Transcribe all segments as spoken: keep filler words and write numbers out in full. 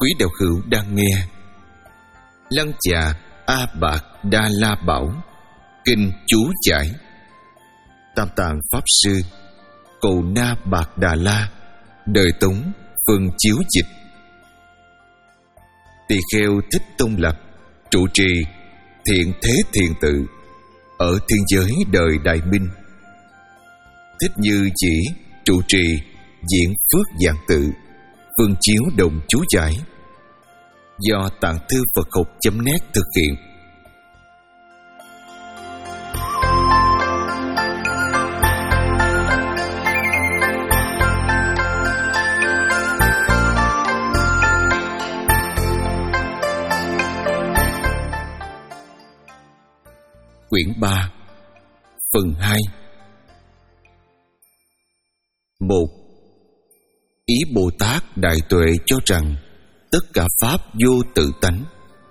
Quý đạo hữu đang nghe Lăng Già A Bạc Đa La Bảo Kinh chú giải Tam Tạng Pháp Sư Cầu Na Bạc Đà La Đời Tống Phân chiếu dịch. Tỳ kheo Thích Tôn Lập trụ trì Thiện Thế Thiền Tự ở thiên giới đời Đại Minh. Thích Như Chỉ trụ trì Diễn Phước Giảng Tự Phân chiếu đồng chú giải do Tạng Thư Phật Học chấm net thực hiện. Quyển ba Phần hai. Một. Ý Bồ Tát Đại Tuệ cho rằng tất cả pháp vô tự tánh.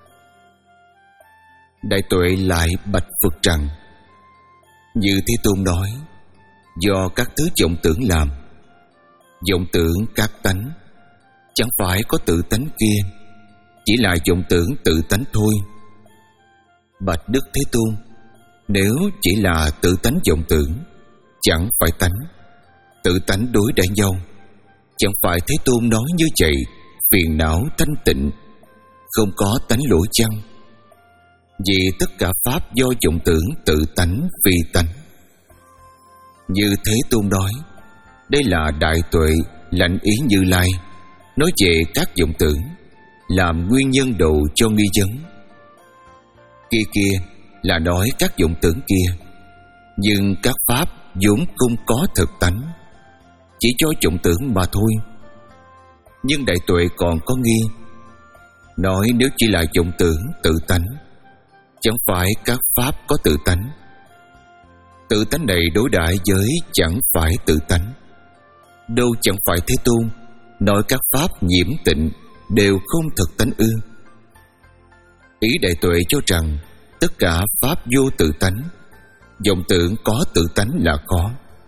Đại Tuệ lại bạch Phật rằng: như Thế Tôn nói, do các thứ vọng tưởng làm. Vọng tưởng các tánh chẳng phải có tự tánh kia, chỉ là vọng tưởng tự tánh thôi. Bạch Đức Thế Tôn, nếu chỉ là tự tánh vọng tưởng, chẳng phải tánh, tự tánh đối đãi nhau, chẳng phải Thế Tôn nói như vậy phiền não thanh tịnh, không có tánh lỗi chăng? Vì tất cả pháp do vọng tưởng tự tánh phi tánh. Như Thế Tôn nói, đây là Đại Tuệ lãnh ý Như Lai nói về các vọng tưởng làm nguyên nhân độ cho nghi vấn. Kia kia là nói các vọng tưởng kia, nhưng các pháp vốn không có thực tánh, chỉ cho vọng tưởng mà thôi. Nhưng Đại Tuệ còn có nghi, nói nếu chỉ là vọng tưởng tự tánh, chẳng phải các pháp có tự tánh. Tự tánh này đối đãi với chẳng phải tự tánh. Đâu chẳng phải Thế Tôn nói các pháp nhiễm tịnh đều không thực tánh ư? Ý Đại Tuệ cho rằng tất cả pháp vô tự tánh, vọng tưởng có tự tánh là có.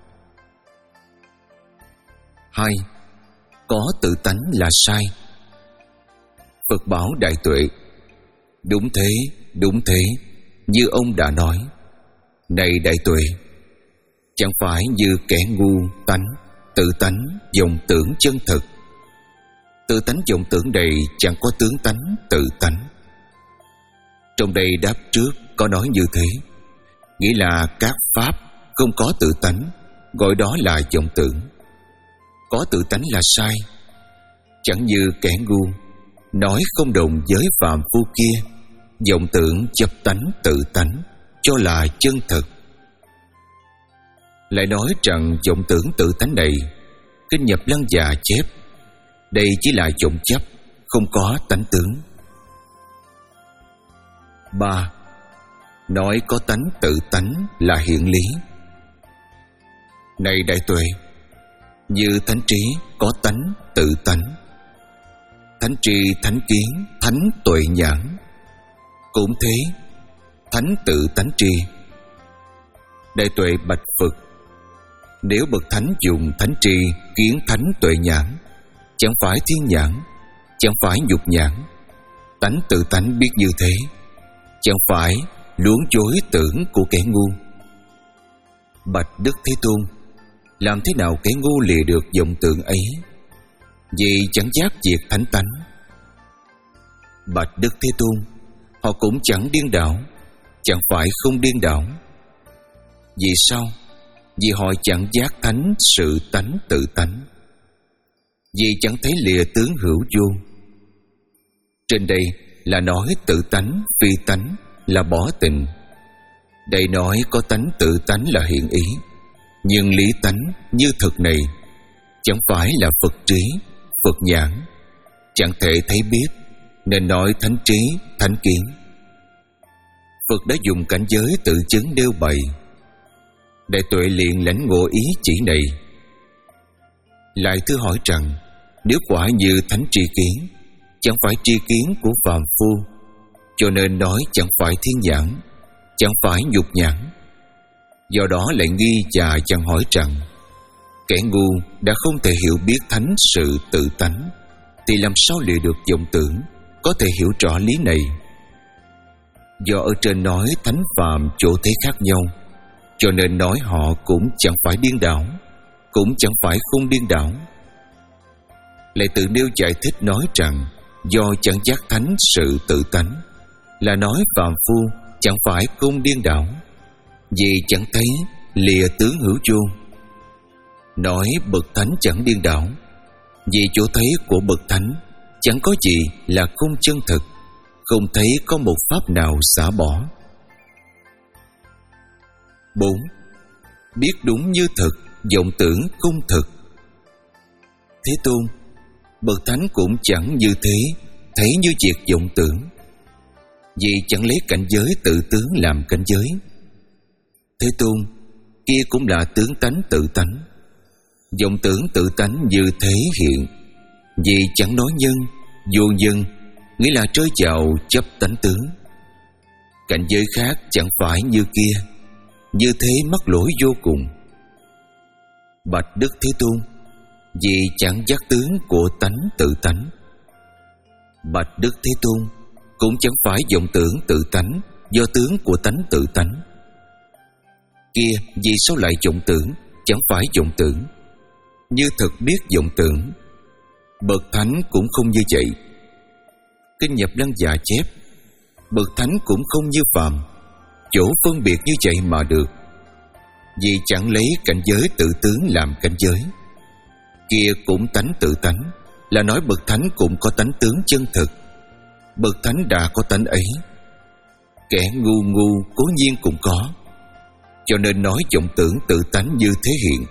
Hai. Có tự tánh là sai. Phật bảo Đại Tuệ: đúng thế, đúng thế, như ông đã nói. Này Đại Tuệ, chẳng phải như kẻ ngu tánh, tự tánh, vọng tưởng chân thực. Tự tánh vọng tưởng này chẳng có tướng tánh tự tánh. Trong đây đáp trước có nói như thế, nghĩa là các pháp không có tự tánh, gọi đó là vọng tưởng. Có tự tánh là sai. Chẳng như kẻ ngu nói không đồng với phàm phu kia, vọng tưởng chấp tánh tự tánh cho là chân thực. Lại nói rằng vọng tưởng tự tánh này, Kinh Nhập Lăng Già chép, đây chỉ là vọng chấp, không có tánh tướng. Ba. Nói có tánh tự tánh là hiện lý. Này Đại Tuệ, như thánh trí có tánh tự tánh, thánh tri thánh kiến thánh tuệ nhãn, cũng thế thánh tự tánh tri. Đại Tuệ bạch Phật: nếu bậc thánh dùng thánh tri kiến thánh tuệ nhãn, chẳng phải thiên nhãn, chẳng phải nhục nhãn, tánh tự tánh biết như thế, chẳng phải luống chối tưởng của kẻ ngu. Bạch Đức Thế Tôn, làm thế nào kẻ ngu lìa được vọng tưởng ấy? Vì chẳng giác diệt thánh tánh. Bạch Đức Thế Tôn, họ cũng chẳng điên đảo, chẳng phải không điên đảo. Vì sao? Vì họ chẳng giác thánh sự tánh tự tánh, vì chẳng thấy lìa tướng hữu vô. Trên đây là nói tự tánh phi tánh là bỏ tình. Đây nói có tánh tự tánh là hiện ý, nhưng lý tánh như thực này chẳng phải là Phật trí, Phật nhãn, chẳng thể thấy biết, nên nói thánh trí, thánh kiến. Phật đã dùng cảnh giới tự chứng nêu bày. Đại Tuệ liền lãnh ngộ ý chỉ này. Lại thưa hỏi rằng, nếu quả như thánh tri kiến, chẳng phải tri kiến của phàm phu, cho nên nói chẳng phải thiên nhãn, chẳng phải nhục nhãn. Do đó lại nghi và chẳng hỏi rằng, kẻ ngu đã không thể hiểu biết thánh sự tự tánh, thì làm sao lìa được vọng tưởng có thể hiểu rõ lý này. Do ở trên nói thánh phàm chỗ thế khác nhau, cho nên nói họ cũng chẳng phải điên đảo, cũng chẳng phải không điên đảo. Lại tự nêu giải thích nói rằng do chẳng giác thánh sự tự tánh, là nói phàm phu chẳng phải không điên đảo, vì chẳng thấy lìa tướng hữu vô. Nói bậc thánh chẳng điên đảo, vì chỗ thấy của bậc thánh chẳng có gì là không chân thực, không thấy có một pháp nào xả bỏ. Bốn. Biết đúng như thực, vọng tưởng không thực. Thế Tôn, bậc thánh cũng chẳng như thế, thấy như việc vọng tưởng, vì chẳng lấy cảnh giới tự tướng làm cảnh giới. Thế Tôn, kia cũng là tướng tánh tự tánh. Vọng tưởng tự tánh như thế hiện, vì chẳng nói nhân, vô nhân, nghĩa là trơi vào chấp tánh tướng. Cảnh giới khác chẳng phải như kia, như thế mắc lỗi vô cùng. Bạch Đức Thế Tôn, vì chẳng giác tướng của tánh tự tánh. Bạch Đức Thế Tôn, cũng chẳng phải vọng tưởng tự tánh do tướng của tánh tự tánh. Kia vì sao lại vọng tưởng, chẳng phải vọng tưởng. Như thực biết vọng tưởng, bậc thánh cũng không như vậy. Kinh Nhập Lăng Già chép, bậc thánh cũng không như phàm, chỗ phân biệt như vậy mà được, vì chẳng lấy cảnh giới tự tướng làm cảnh giới. Kia cũng tánh tự tánh, là nói bậc thánh cũng có tánh tướng chân thực. Bậc thánh đã có tánh ấy, kẻ ngu ngu cố nhiên cũng có, cho nên nói vọng tưởng tự tánh như thế hiện.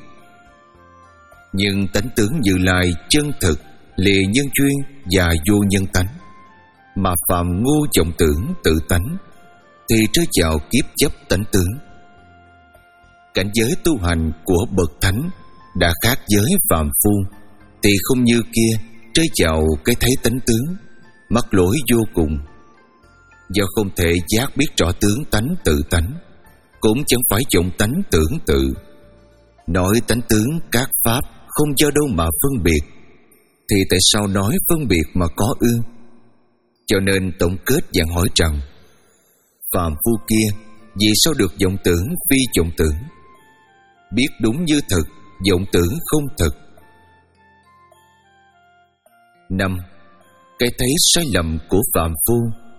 Nhưng tánh tướng Như Lai chân thực, lìa nhân duyên và vô nhân tánh, mà phàm ngu vọng tưởng tự tánh, thì rơi vào kiếp chấp tánh tướng. Cảnh giới tu hành của bậc thánh đã khác với phàm phu, thì không như kia rơi vào cái thấy tánh tướng, mắc lỗi vô cùng. Do không thể giác biết rõ tướng tánh tự tánh, cũng chẳng phải vọng tánh tưởng tự. Nói tánh tướng các pháp không do đâu mà phân biệt, thì tại sao nói phân biệt mà có ư? Cho nên tổng kết dạng hỏi rằng, phàm phu kia vì sao được vọng tưởng phi vọng tưởng? Biết đúng như thực, vọng tưởng không thực. Năm. Cái thấy sai lầm của phàm phu.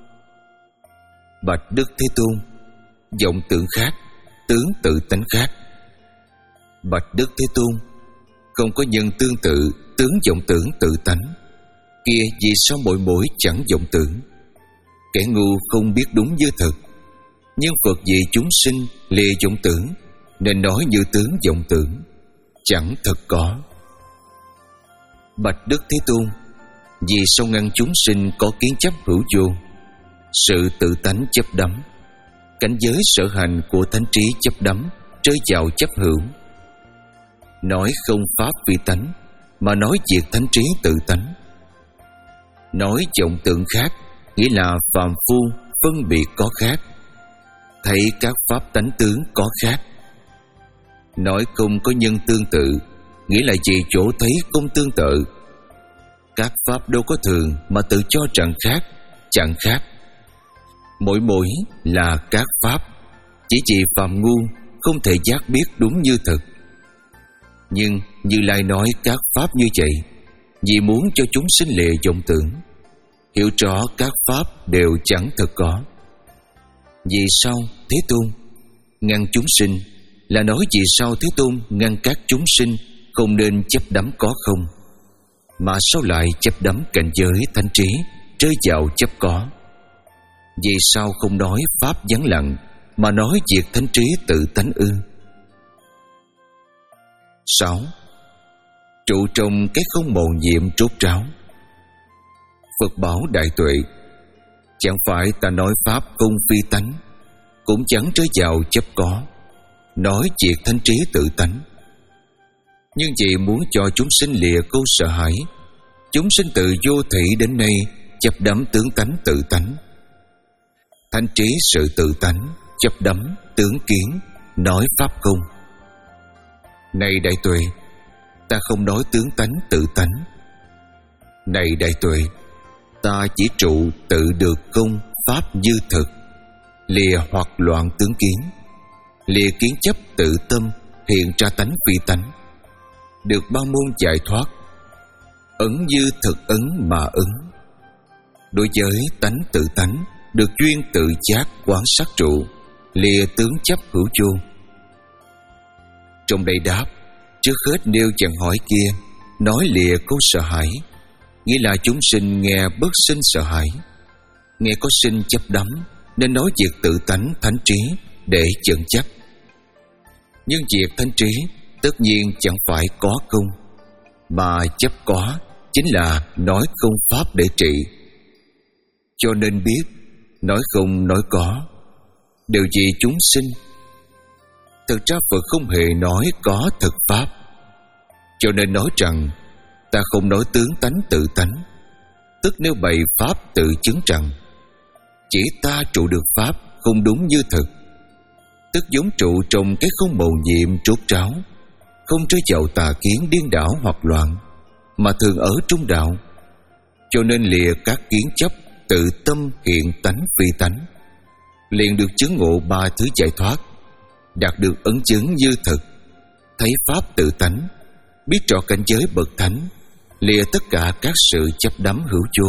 Bạch Đức Thế Tôn, vọng tưởng khác, tướng tự tánh khác. Bạch Đức Thế Tôn, không có nhân tương tự tướng vọng tưởng tự tánh. Kia vì sao mỗi mỗi chẳng vọng tưởng? Kẻ ngu không biết đúng như thực, nhưng Phật vì chúng sinh lìa vọng tưởng, nên nói như tướng vọng tưởng, chẳng thật có. Bạch Đức Thế Tôn, vì sao ngăn chúng sinh có kiến chấp hữu vô, sự tự tánh chấp đắm, cảnh giới sở hành của thánh trí chấp đắm, rơi vào chấp hữu. Nói không pháp vi tánh, mà nói diệt thánh trí tự tánh. Nói vọng tưởng khác, nghĩa là phàm phu phân biệt có khác, thấy các pháp tánh tướng có khác. Nói không có nhân tương tự, nghĩa là vì chỗ thấy không tương tự. Các pháp đâu có thường mà tự cho rằng khác, chẳng khác. Mỗi mỗi là các pháp, chỉ vì phàm ngu không thể giác biết đúng như thực. Nhưng Như Lai nói các pháp như vậy, vì muốn cho chúng sinh lìa vọng tưởng, hiểu rõ các pháp đều chẳng thật có. Vì sao Thế Tôn ngăn chúng sinh, là nói vì sao Thế Tôn ngăn các chúng sinh không nên chấp đắm có không, mà sao lại chấp đắm cảnh giới thánh trí, rơi vào chấp có? Vì sao không nói pháp vắng lặng, mà nói việc thánh trí tự tánh ư? Sáu. Trụ trong cái không mầu nhiệm rốt ráo. Phật bảo đại tuệ, chẳng phải ta nói pháp không phi tánh, cũng chẳng rơi vào chấp có, nói việc thánh trí tự tánh. Nhưng vì muốn cho chúng sinh lìa câu sợ hãi, chúng sinh từ vô thị đến nay chấp đắm tướng tánh tự tánh. Thánh trí sự tự tánh, chấp đắm tướng kiến, nói pháp không. Này đại tuệ, ta không nói tướng tánh tự tánh. Này đại tuệ, ta chỉ trụ tự được công pháp như thực, lìa hoặc loạn tướng kiến, lìa kiến chấp tự tâm, hiện ra tánh phi tánh, được ba môn giải thoát, ấn như thực ấn mà ứng. Đối với tánh tự tánh, được duyên tự giác quán sát trụ, lìa tướng chấp hữu vô. Trong đây đáp, trước hết nêu chàng hỏi kia, nói lìa câu sợ hãi, nghĩa là chúng sinh nghe bất sinh sợ hãi, nghe có sinh chấp đắm, nên nói việc tự tánh thánh trí để chận chấp. Nhưng việc thánh trí tất nhiên chẳng phải có công, mà chấp có chính là nói không pháp để trị. Cho nên biết nói không nói có đều vì chúng sinh. Thực ra Phật không hề nói có thực pháp, cho nên nói rằng ta không nói tướng tánh tự tánh, tức nếu bày pháp tự chứng rằng chỉ ta trụ được pháp không đúng như thực, tức giống trụ trong cái không mầu nhiệm trốt tráo, không rơi vào tà kiến điên đảo hoặc loạn, mà thường ở trung đạo. Cho nên lìa các kiến chấp tự tâm hiện tánh phi tánh, liền được chứng ngộ ba thứ giải thoát, đạt được ấn chứng như thực, thấy pháp tự tánh, biết rõ cảnh giới bậc thánh, lìa tất cả các sự chấp đắm hữu vô.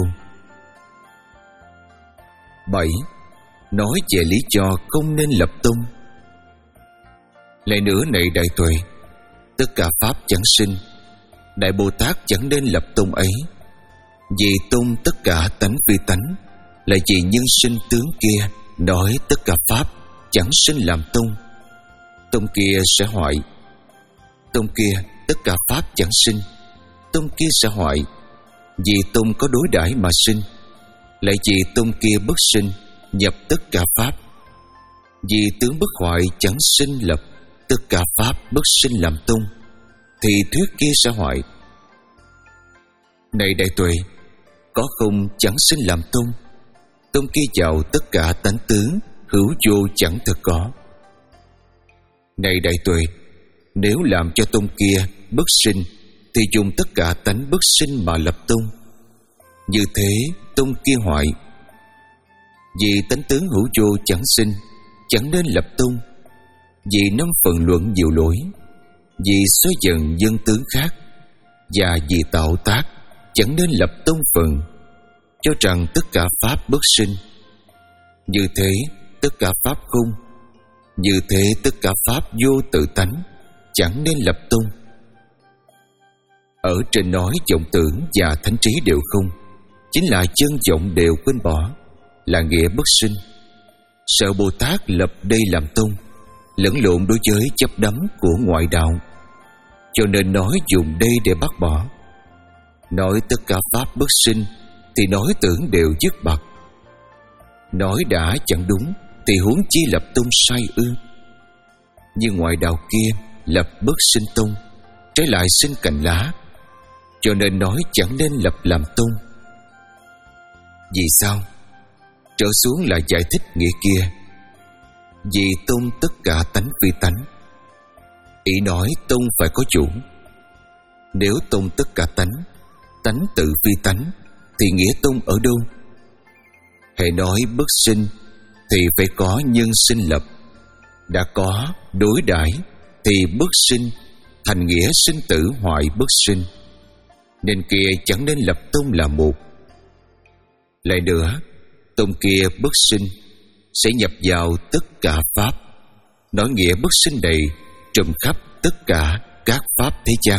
Bảy. Nói về lý do không nên lập tông. Lại nữa này đại tuệ, tất cả pháp chẳng sinh, Đại Bồ Tát chẳng nên lập tông ấy, vì tông tất cả tánh phi tánh, lại vì nhân sinh tướng kia nói tất cả pháp chẳng sinh làm tông. Tông kia sẽ hoại. Tông kia tất cả pháp chẳng sinh, tông kia sẽ hoại, vì tông có đối đãi mà sinh, lại vì tông kia bất sinh nhập tất cả pháp, vì tướng bất hoại chẳng sinh lập tất cả pháp bất sinh làm tông, thì thuyết kia sẽ hoại. Này đại tuệ, có không chẳng sinh làm tông, tông kia vào tất cả tánh tướng hữu vô chẳng thực có. Này đại tuệ, nếu làm cho tông kia bất sinh, thì dùng tất cả tánh bất sinh mà lập tông, như thế tông kia hoại. Vì tánh tướng hữu vô chẳng sinh, chẳng nên lập tông, vì năm phần luận nhiều lỗi, vì số dần dân tướng khác, và vì tạo tác chẳng nên lập tông phần, cho rằng tất cả pháp bất sinh. Như thế tất cả pháp không, như thế tất cả pháp vô tự tánh, chẳng nên lập tông. Ở trên nói vọng tưởng và thánh trí đều không, chính là chân vọng đều quên bỏ, là nghĩa bất sinh. Sợ Bồ Tát lập đây làm tông, lẫn lộn đối với chấp đắm của ngoại đạo, cho nên nói dùng đây để bắt bỏ. Nói tất cả pháp bất sinh thì nói tưởng đều dứt bặt. Nói đã chẳng đúng thì huống chi lập tông sai ư? Nhưng ngoại đạo kia lập bất sinh tông, trái lại sinh cành lá, cho nên nói chẳng nên lập làm tông. Vì sao? Trở xuống là giải thích nghĩa kia. Vì tông tất cả tánh phi tánh, ý nói tông phải có chủ. Nếu tông tất cả tánh, tánh tự phi tánh, thì nghĩa tông ở đâu? Hễ nói bất sinh thì phải có nhân sinh lập. Đã có đối đãi thì bất sinh, thành nghĩa sinh tử hoại bất sinh, nên kia chẳng nên lập tông là một. Lại nữa, tông kia bất sinh sẽ nhập vào tất cả pháp, nói nghĩa bất sinh đầy trùm khắp tất cả các pháp thế gian.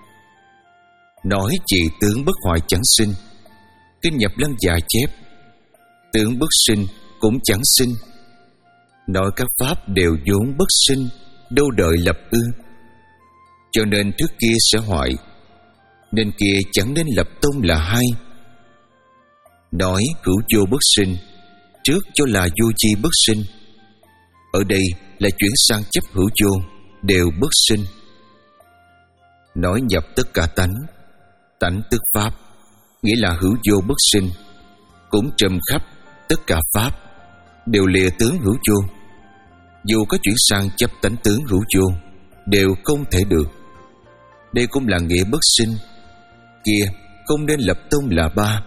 Nói chỉ tướng bất hoại chẳng sinh, kinh Nhập Lăng Già chép tướng bất sinh cũng chẳng sinh. Nói các pháp đều vốn bất sinh, đâu đợi lập ư? Cho nên thuyết kia sẽ hoại, nên kia chẳng nên lập tông là hai. Nói hữu vô bất sinh, trước cho là vô chi bất sinh, ở đây là chuyển sang chấp hữu vô đều bất sinh. Nói nhập tất cả tánh, tánh tức pháp, nghĩa là hữu vô bất sinh, cũng trùm khắp tất cả pháp, đều lìa tướng hữu vô. Dù có chuyển sang chấp tánh tướng hữu vô, đều không thể được. Đây cũng là nghĩa bất sinh. Kia không nên lập tông là ba.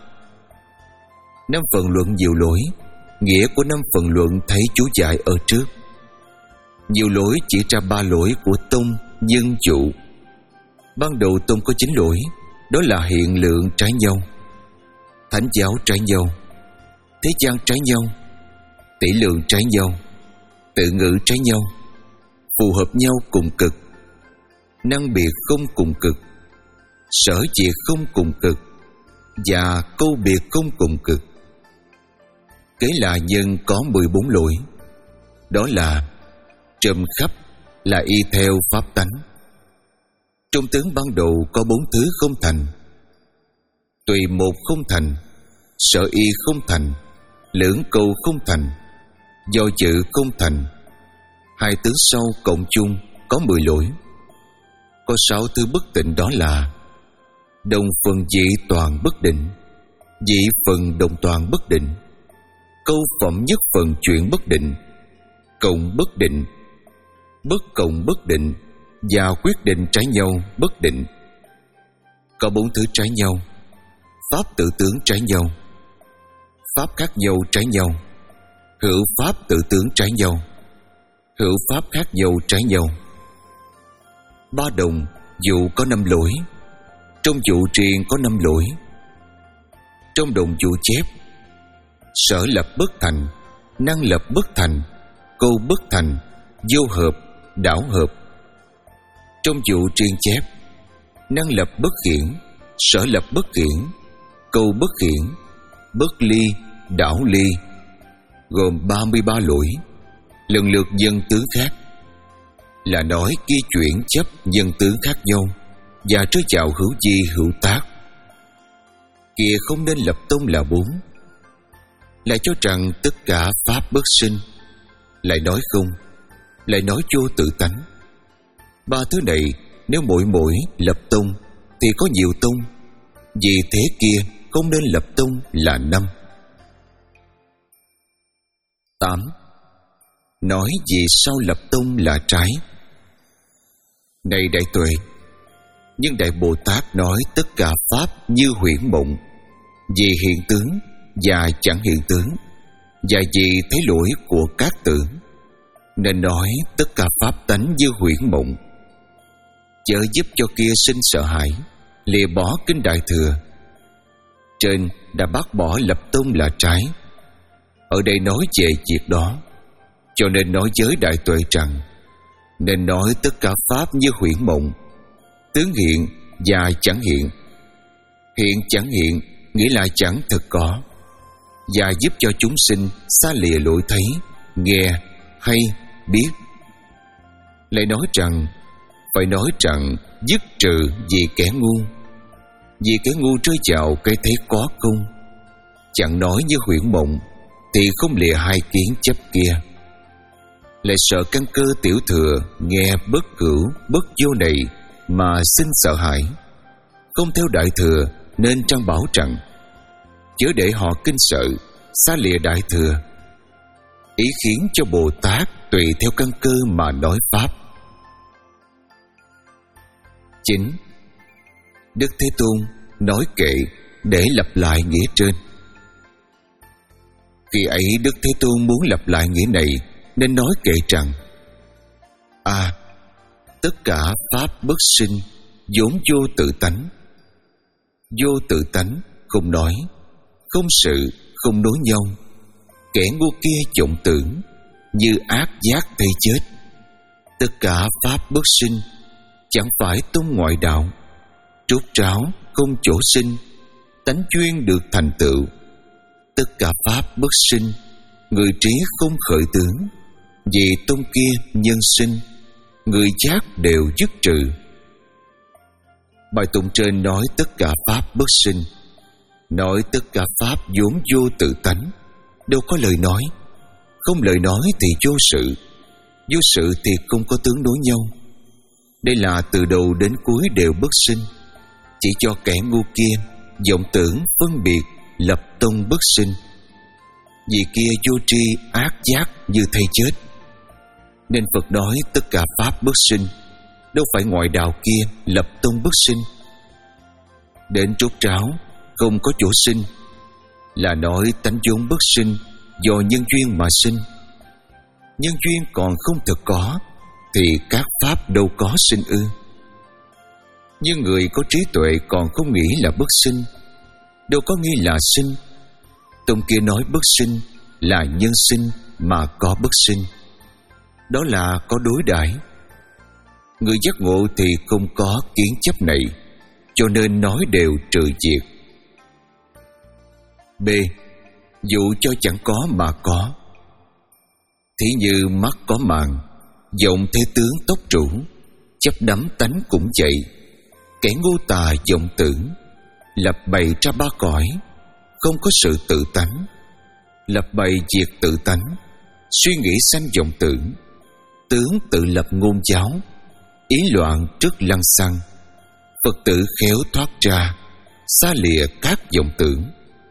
Năm phần luận nhiều lỗi, nghĩa của năm phần luận thấy chú giải ở trước. Nhiều lỗi chỉ ra ba lỗi của tông nhân dụ. Ban đầu tông có chín lỗi, đó là hiện lượng trái nhau, thánh giáo trái nhau, thế gian trái nhau, tỷ lượng trái nhau, tự ngữ trái nhau, phù hợp nhau cùng cực, năng biệt không cùng cực, sở diệt không cùng cực, và câu biệt không cùng cực. Kế là nhân có mười bốn lỗi, đó là trùm khắp, là y theo pháp tánh. Trong tướng ban đầu có bốn thứ không thành: tùy một không thành, sở y không thành, lưỡng câu không thành, do chữ không thành. Hai tướng sau cộng chung có mười lỗi. Có sáu thứ bất tịnh, đó là đồng phần dị toàn bất định, dị phần đồng toàn bất định, câu phẩm nhất phần chuyện bất định, cộng bất định, bất cộng bất định, và quyết định trái nhau bất định. Có bốn thứ trái nhau: pháp tự tướng trái nhau, pháp khác nhau trái nhau, hữu pháp tự tướng trái nhau, hữu pháp khác nhau trái nhau. Ba đồng dụ có năm lỗi, trong dụ triền có năm lỗi. Trong đồng dụ chép: sở lập bất thành, năng lập bất thành, câu bất thành, vô hợp, đảo hợp. Trong dụ triền chép: năng lập bất khiển, sở lập bất khiển, câu bất khiển, bất ly, đảo ly. Gồm ba mươi ba lỗi, lần lượt nhân tướng khác, là nói kia chuyển chấp nhân tướng khác nhau và trớ chạo hữu di hữu tác. Kia không nên lập tông là bốn, lại cho rằng tất cả pháp bất sinh, lại nói không, lại nói vô tự tánh. Ba thứ này nếu mỗi mỗi lập tông thì có nhiều tông, vì thế kia không nên lập tông là năm. Tám. Nói vì sao lập tông là trái. Này đại tuệ, nhưng Đại Bồ Tát nói tất cả pháp như huyễn mộng, vì hiện tướng và chẳng hiện tướng, và vì thấy lỗi của các tưởng, nên nói tất cả pháp tánh như huyễn mộng. Chớ giúp cho kia sinh sợ hãi, lìa bỏ kinh Đại Thừa. Trên đã bác bỏ lập tông là trái, ở đây nói về việc đó, cho nên nói với đại tuệ rằng nên nói tất cả pháp như huyễn mộng, tướng hiện và chẳng hiện. Hiện chẳng hiện nghĩa là chẳng thực có, và giúp cho chúng sinh xa lìa lỗi thấy, nghe, hay, biết. Lại nói rằng phải nói rằng dứt trừ vì kẻ ngu, vì kẻ ngu rơi vào cái thấy có không. Chẳng nói như huyễn mộng thì không lìa hai kiến chấp kia. Lại sợ căn cơ tiểu thừa nghe bất cửu bất vô này mà sinh sợ hãi, không theo đại thừa, nên trang bảo rằng chớ để họ kinh sợ xa lìa đại thừa. Ý khiến cho Bồ Tát tùy theo căn cơ mà nói pháp. Chín. Đức Thế Tôn nói kệ để lặp lại nghĩa trên. Khi ấy Đức Thế Tôn muốn lặp lại nghĩa này, nên nói kệ rằng: A, tất cả pháp bất sinh vốn vô tự tánh. Vô tự tánh không nói, không sự, không nối nhau. Kẻ ngu kia vọng tưởng, như ác giác thay chết. Tất cả pháp bất sinh, chẳng phải tôn ngoại đạo. Trút tráo không chỗ sinh, tánh chuyên được thành tựu. Tất cả pháp bất sinh, người trí không khởi tướng. Vì tôn kia nhân sinh, người giác đều dứt trừ. Bài tụng trên nói tất cả pháp bất sinh, nói tất cả pháp vốn vô tự tánh, đâu có lời nói. Không lời nói thì vô sự, vô sự thì không có tướng đối nhau. Đây là từ đầu đến cuối đều bất sinh, chỉ cho kẻ ngu kia vọng tưởng phân biệt lập tông bất sinh. Vì kia vô tri ác giác như thay chết, nên Phật nói tất cả pháp bất sinh, đâu phải ngoại đạo kia lập tông bất sinh. Đến trốt tráo không có chỗ sinh, là nói tánh vốn bất sinh, do nhân duyên mà sinh. Nhân duyên còn không thực có, thì các pháp đâu có sinh ư? Nhưng người có trí tuệ còn không nghĩ là bất sinh, đâu có nghĩ là sinh. Tông kia nói bất sinh là nhân sinh mà có bất sinh, đó là có đối đãi. Người giác ngộ thì không có kiến chấp này, cho nên nói đều trừ diệt. B. Dụ cho chẳng có mà có. Thí như mắt có màng, vọng thế tướng tốc trụ, chấp đắm tánh cũng vậy. Kẻ ngu tà vọng tưởng, lập bày ra ba cõi, không có sự tự tánh. Lập bày diệt tự tánh, suy nghĩ sanh vọng tưởng. Tướng tự lập ngôn giáo, ý loạn trước lăng xăng. Phật tử khéo thoát ra, xa lìa các vọng tưởng.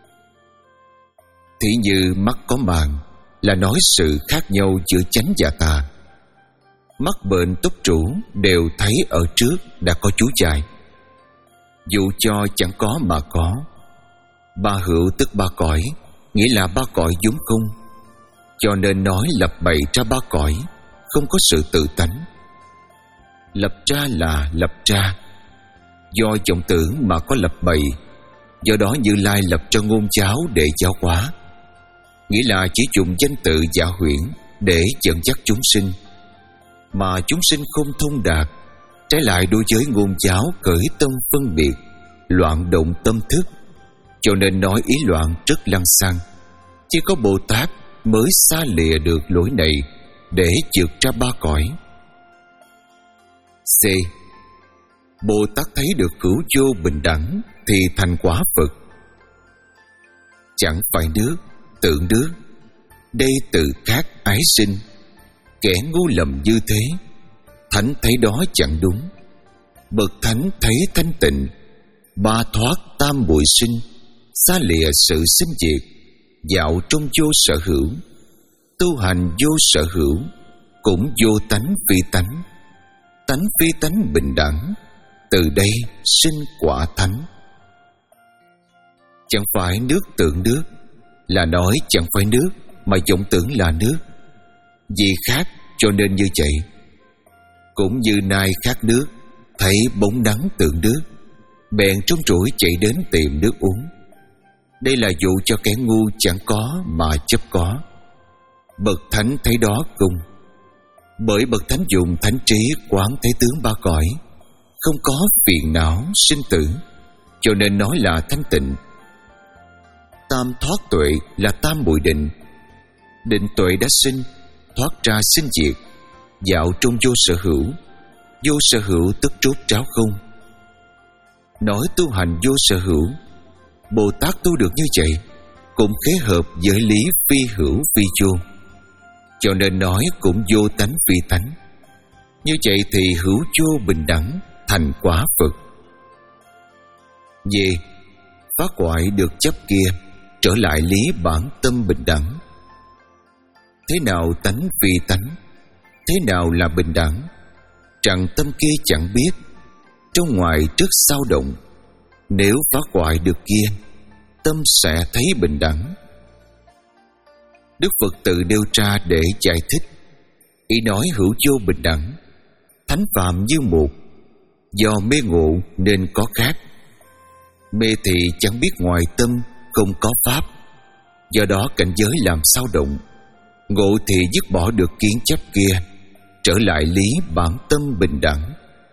Thí như mắt có màng, là nói sự khác nhau giữa chánh và tà. Mắt bệnh túc trụ đều thấy ở trước đã có chú giải. Dụ cho chẳng có mà có. Ba hữu tức ba cõi, nghĩa là ba cõi vốn không, cho nên nói lập bày ra ba cõi, không có sự tự tánh. Lập ra là lập ra, do vọng tưởng mà có lập bày. Do đó Như Lai lập cho ngôn giáo để giáo hóa, nghĩa là chỉ dùng danh tự giả huyễn để dẫn dắt chúng sinh, mà chúng sinh không thông đạt. Trái lại đối với ngôn giáo khởi tâm phân biệt, loạn động tâm thức, cho nên nói ý loạn rất lăng xăng. Chỉ có Bồ Tát mới xa lìa được lối này để vượt ra ba cõi. C. Bồ Tát thấy được hữu vô bình đẳng thì thành quả Phật. Chẳng phải nước, tượng nước, đây từ khác ái sinh. Kẻ ngu lầm như thế, thánh thấy đó chẳng đúng. Bậc thánh thấy thanh tịnh, ba thoát tam bụi sinh, xa lìa sự sinh diệt, dạo trong vô sở hữu. Tu hành vô sở hữu, cũng vô tánh phi tánh. Tánh phi tánh bình đẳng, từ đây sinh quả thánh. Chẳng phải nước tượng nước, là nói chẳng phải nước mà vọng tưởng là nước. Vì khác cho nên như vậy. Cũng như nai khát nước, thấy bóng nắng tượng nước, bèn trống trũi chạy đến tìm nước uống. Đây là dụ cho kẻ ngu chẳng có mà chấp có. Bậc thánh thấy đó cùng. Bởi bậc thánh dùng thánh trí quán thấy tướng ba cõi, không có phiền não sinh tử, cho nên nói là thanh tịnh. Tam thoát tuệ là tam bụi định. Định tuệ đã sinh, thoát ra sinh diệt, dạo trong vô sở hữu. Vô sở hữu tức trốt tráo không. Nói tu hành vô sở hữu, Bồ Tát tu được như vậy cũng khế hợp với lý phi hữu phi vô, cho nên nói cũng vô tánh phi tánh. Như vậy thì hữu vô bình đẳng, thành quả Phật. Về phá hoại được chấp kia, trở lại lý bản tâm bình đẳng. Thế nào tánh phi tánh, thế nào là bình đẳng, rằng tâm kia chẳng biết, trong ngoài trước sao động. Nếu phá hoại được kia, tâm sẽ thấy bình đẳng. Đức Phật tự nêu ra để giải thích. Ý nói hữu vô bình đẳng, thánh phàm như một. Do mê ngộ nên có khác. Mê thì chẳng biết ngoài tâm không có pháp, do đó cảnh giới làm sao động. Ngộ thì dứt bỏ được kiến chấp kia, trở lại lý bản tâm bình đẳng.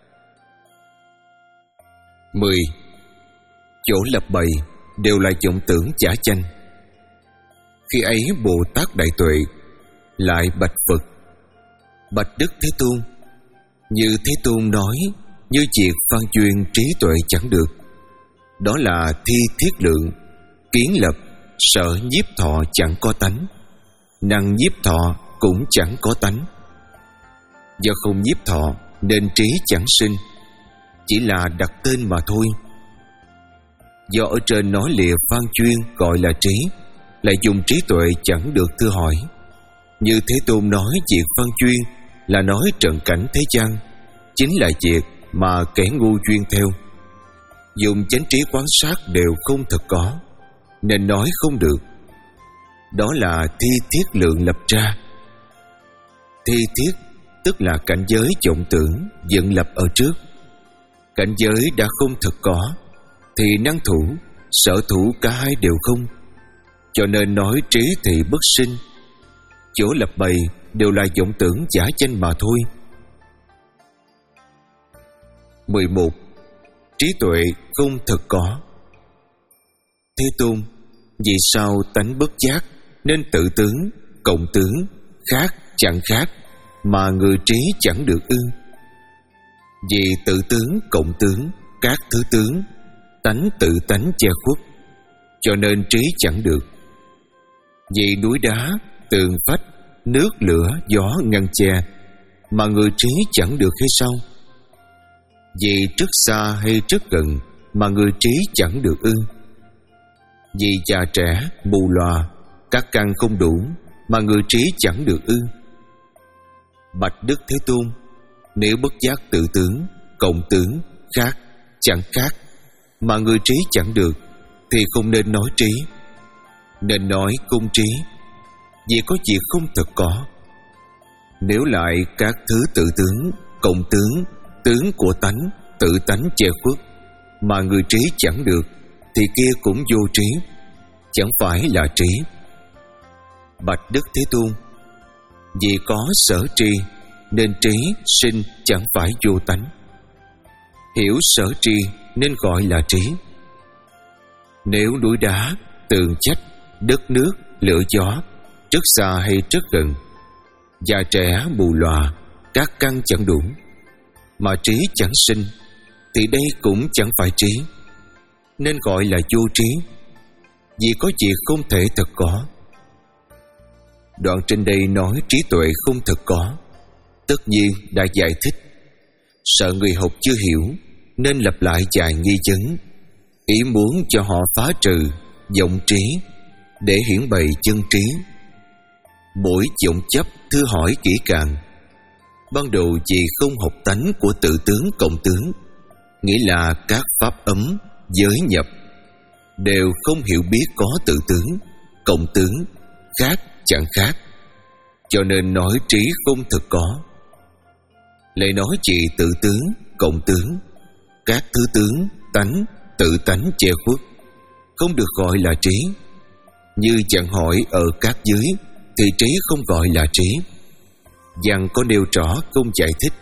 Mười. Chỗ lập bày đều là vọng tưởng giả chanh. Khi ấy Bồ Tát Đại Tuệ lại bạch Phật: Bạch Đức Thế Tôn, như Thế Tôn nói, như triệt phan duyên trí tuệ chẳng được. Đó là thi thiết lượng, kiến lập, sở nhiếp thọ chẳng có tánh, năng nhiếp thọ cũng chẳng có tánh. Do không nhiếp thọ nên trí chẳng sinh, chỉ là đặt tên mà thôi. Do ở trên nói lìa phan chuyên gọi là trí, lại dùng trí tuệ chẳng được thưa hỏi. Như Thế Tôn nói việc phan chuyên là nói trần cảnh thế gian, chính là việc mà kẻ ngu chuyên theo. dùng chánh trí quan sát đều không thật có, nên nói không được. Đó là thi thiết lượng lập ra. Thi thiết tức là cảnh giới vọng tưởng dựng lập ở trước. Cảnh giới đã không thật có, thì năng thủ, sở thủ cả hai đều không. Cho nên nói trí thì bất sinh. Chỗ lập bày đều là vọng tưởng giả danh mà thôi. mười một. Trí tuệ không thật có. Thế Tôn, vì sao tánh bất giác nên tự tướng, cộng tướng, khác chẳng khác, mà người trí chẳng được ư? Vì tự tướng, cộng tướng, các thứ tướng, tánh tự tánh che khuất, cho nên trí chẳng được. Vì núi đá, tường vách, nước lửa, gió ngăn che, mà người trí chẳng được hay sao? Vì trước xa hay trước gần, mà người trí chẳng được ư? Vì già trẻ, mù lòa, các căn không đủ, mà người trí chẳng được ư? Bạch Đức Thế Tôn, nếu bất giác tự tướng, cộng tướng, khác, chẳng khác, mà người trí chẳng được, thì không nên nói trí, nên nói không trí, vì có việc không thật có. Nếu lại các thứ tự tướng, cộng tướng, tướng của tánh, tự tánh che khuất, mà người trí chẳng được, thì kia cũng vô trí, chẳng phải là trí. Bạch Đức Thế Tôn, vì có sở tri, nên trí sinh chẳng phải vô tánh. Hiểu sở tri nên gọi là trí. Nếu núi đá, tường chách, đất nước, lửa gió, rất xa hay rất gần, già trẻ, mù lòa, các căn chẳng đủ, mà trí chẳng sinh, thì đây cũng chẳng phải trí, nên gọi là vô trí, vì có việc không thể thật có. Đoạn trên đây nói trí tuệ không thật có, tất nhiên đã giải thích. Sợ người học chưa hiểu, nên lặp lại vài nghi vấn, ý muốn cho họ phá trừ vọng trí, để hiển bày chân trí. Mỗi vọng chấp thưa hỏi kỹ càng. Ban đầu vì không học tánh của tự tướng cộng tướng, nghĩa là các pháp ấm, giới nhập, đều không hiểu biết có tự tướng, cộng tướng, khác chẳng khác, cho nên nói trí không thực có. Lại nói chỉ tự tướng, cộng tướng, các thứ tướng, tánh, tự tánh che khuất, không được gọi là trí. Như chẳng hỏi ở các giới, thì trí không gọi là trí. Văn có nêu rõ không giải thích.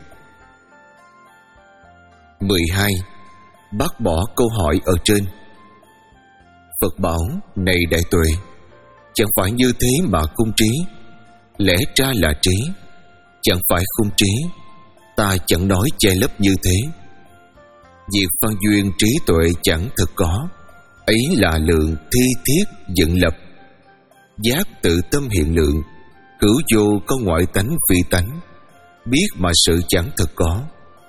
mười hai. Bác bỏ câu hỏi ở trên. Phật bảo, này đại tuệ, chẳng phải như thế mà không trí, lẽ ra là trí, chẳng phải không trí, ta chẳng nói che lấp như thế. Việc phan duyên trí tuệ chẳng thực có, ấy là lượng thi thiết dựng lập. Giác tự tâm hiện lượng, cửu vô có ngoại tánh phi tánh, biết mà sự chẳng thực có.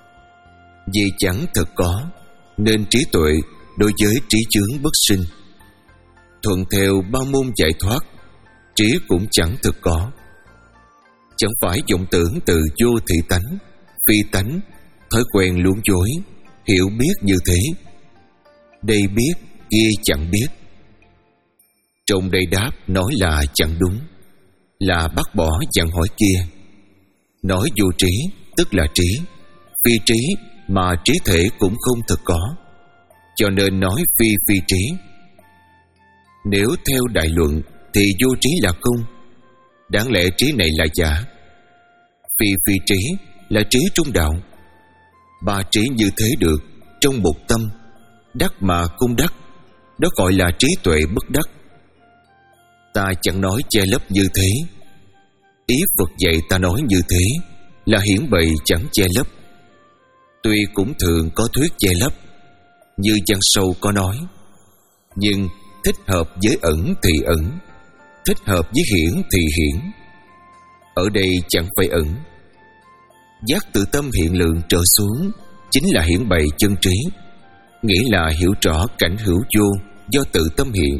Vì chẳng thực có, nên trí tuệ đối với trí chướng bất sinh. Thuận theo ba môn giải thoát, trí cũng chẳng thực có. Chẳng phải vọng tưởng từ vô thị tánh, phi tánh, thói quen luống dối, hiểu biết như thế. Đây biết, kia chẳng biết. Trong đây đáp nói là chẳng đúng, là bác bỏ chẳng hỏi kia. Nói vô trí tức là trí, phi trí mà trí thể cũng không thực có, cho nên nói phi phi trí. Nếu theo đại luận thì vô trí là không, đáng lẽ trí này là giả. Phi phi trí là trí trung đạo. Ba trí như thế được trong một tâm, đắc mà không đắc, đó gọi là trí tuệ bất đắc. Ta chẳng nói che lấp như thế. Ý Phật dạy ta nói như thế là hiển bày chẳng che lấp. Tuy cũng thường có thuyết che lấp, như văn sâu có nói, nhưng thích hợp với ẩn thì ẩn, thích hợp với hiển thì hiển. Ở đây chẳng phải ẩn. Giác tự tâm hiện lượng trở xuống chính là hiển bày chân trí, nghĩa là hiểu rõ cảnh hữu vô do tự tâm hiện.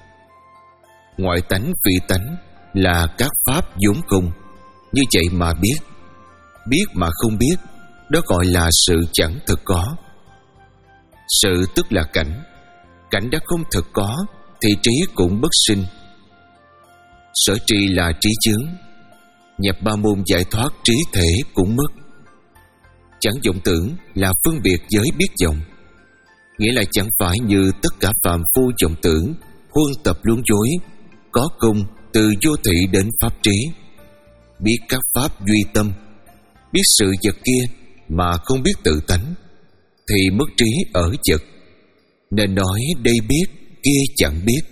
Ngoại tánh phi tánh là các pháp vốn không, như vậy mà biết. Biết mà không biết, đó gọi là sự chẳng thực có. Sự tức là cảnh. Cảnh đã không thực có thì trí cũng bất sinh. Sở tri là trí chướng. Nhập ba môn giải thoát trí thể cũng mất. Chẳng vọng tưởng là phân biệt với biết vọng, nghĩa là chẳng phải như tất cả phàm phu vọng tưởng, huân tập luống dối, có công từ vô thị đến pháp trí, biết các pháp duy tâm, biết sự vật kia mà không biết tự tánh, thì mất trí ở vật. Nên nói đây biết, kia chẳng biết.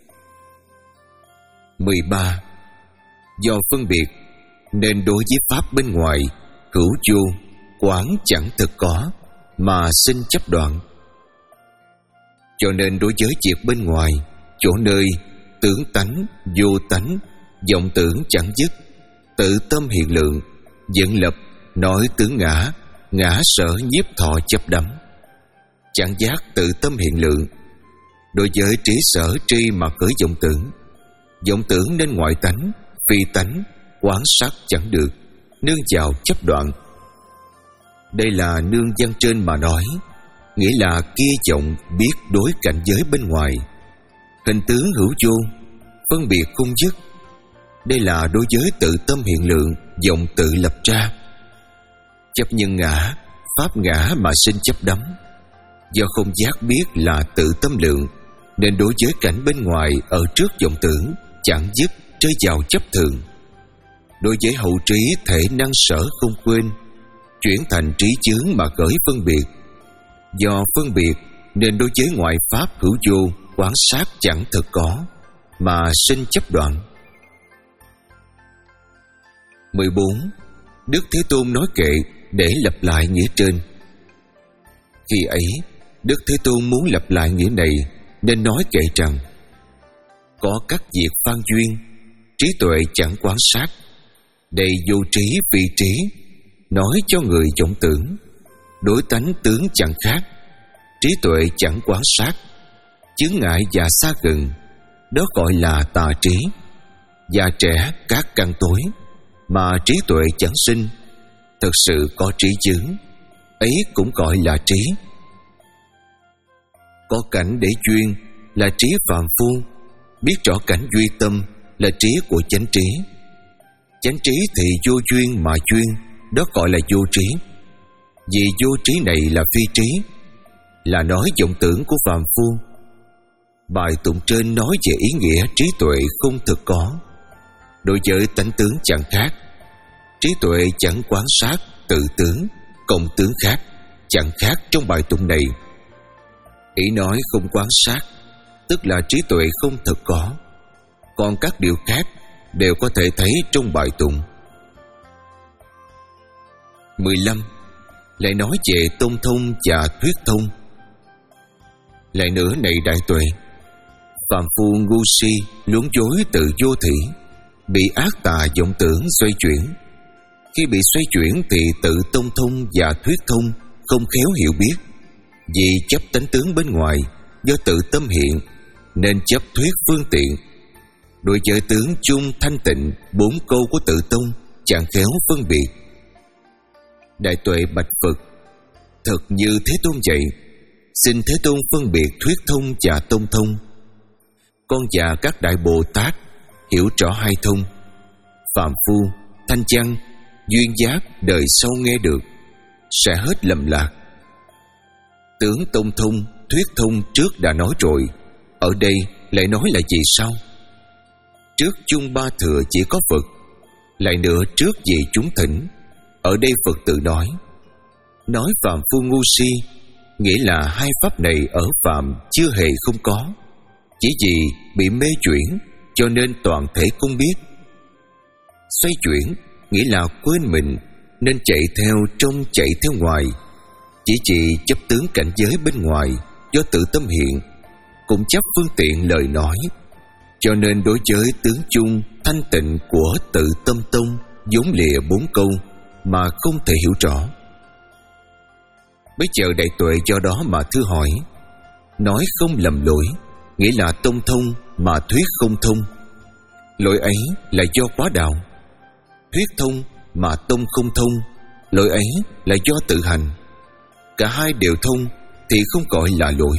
mười ba. Do phân biệt nên đối với pháp bên ngoài hữu vô, quán chẳng thực có, mà sinh chấp đoạn. Cho nên đối với việc bên ngoài, chỗ nơi tướng tánh, vô tánh, vọng tưởng chẳng dứt, tự tâm hiện lượng, dẫn lập, nói tướng ngã, ngã sở nhiếp thọ chấp đắm, chẳng giác tự tâm hiện lượng. Đối với trí sở tri mà khởi vọng tưởng, vọng tưởng nên ngoại tánh, phi tánh, quán sát chẳng được, nương vào chấp đoạn. Đây là nương văn trên mà nói, nghĩa là kia vọng biết đối cảnh giới bên ngoài, hình tướng hữu vô, phân biệt không dứt. Đây là đối với tự tâm hiện lượng, vọng tự lập ra. Chấp nhân ngã, pháp ngã mà sinh chấp đắm. Do không giác biết là tự tâm lượng, nên đối với cảnh bên ngoài ở trước vọng tưởng chẳng dứt, rơi vào chấp thường. Đối với hậu trí thể năng sở không quên, chuyển thành trí chướng mà khởi phân biệt. Do phân biệt nên đối với ngoại pháp hữu vô, quán sát chẳng thực có, mà sinh chấp đoạn. mười bốn. Đức Thế Tôn nói kệ để lặp lại nghĩa trên. Khi ấy Đức Thế Tôn muốn lặp lại nghĩa này, nên nói kệ rằng: có các việc phan duyên, trí tuệ chẳng quán sát, đây vô trí vị trí, nói cho người vọng tưởng. Đối tánh tướng chẳng khác, trí tuệ chẳng quán sát, chướng ngại và xa gần, đó gọi là tà trí. Già trẻ các căn tối, mà trí tuệ chẳng sinh, thực sự có trí chướng, ấy cũng gọi là trí. Có cảnh để duyên là trí phàm phu, biết rõ cảnh duy tâm là trí của chánh trí. Chánh trí thì vô duyên mà duyên, đó gọi là vô trí. Vì vô trí này là phi trí, là nói vọng tưởng của phàm phu. Bài tụng trên nói về ý nghĩa trí tuệ không thực có. Đối với tánh tướng chẳng khác, trí tuệ chẳng quán sát tự tướng, cộng tướng khác, chẳng khác trong bài tụng này. Ý nói không quán sát, tức là trí tuệ không thực có. Còn các điều khác đều có thể thấy trong bài tụng. mười lăm. Lại nói về tôn thông và thuyết thông. Lại nữa này đại tuệ, phàm phu ngu si luống dối tự vô thị, bị ác tà vọng tưởng xoay chuyển. Khi bị xoay chuyển thì tự tôn thông và thuyết thông không khéo hiểu biết. Vì chấp tánh tướng bên ngoài, do tự tâm hiện, nên chấp thuyết phương tiện. Đối với tướng chung thanh tịnh, bốn câu của tự tông chẳng khéo phân biệt. Đại tuệ bạch Phật: thật như Thế Tôn vậy, xin Thế Tôn phân biệt thuyết thông và tôn thông. Con và các đại Bồ Tát hiểu rõ hai thông. Phàm phu, thanh văn, duyên giác đời sau nghe được, sẽ hết lầm lạc. Tướng tôn thông, thuyết thông trước đã nói rồi, ở đây lại nói là gì sao? Trước chung ba thừa chỉ có Phật, lại nữa trước vị chúng thỉnh, ở đây Phật tự nói. Nói phàm phu ngu si, nghĩa là hai pháp này ở phàm chưa hề không có, chỉ vì bị mê chuyển cho nên toàn thể không biết. Xoay chuyển nghĩa là quên mình, nên chạy theo trong chạy theo ngoài, chỉ vì chấp tướng cảnh giới bên ngoài do tự tâm hiện, cũng chấp phương tiện lời nói, cho nên đối với tướng chung thanh tịnh của tự tâm tông vốn lìa bốn câu mà không thể hiểu rõ. Bây giờ đại tuệ do đó mà thưa hỏi, nói không lầm lỗi nghĩa là tông thông mà thuyết không thông. Lỗi ấy là do quá đạo. Thuyết thông mà tông không thông, lỗi ấy là do tự hành. Cả hai đều thông thì không gọi là lỗi.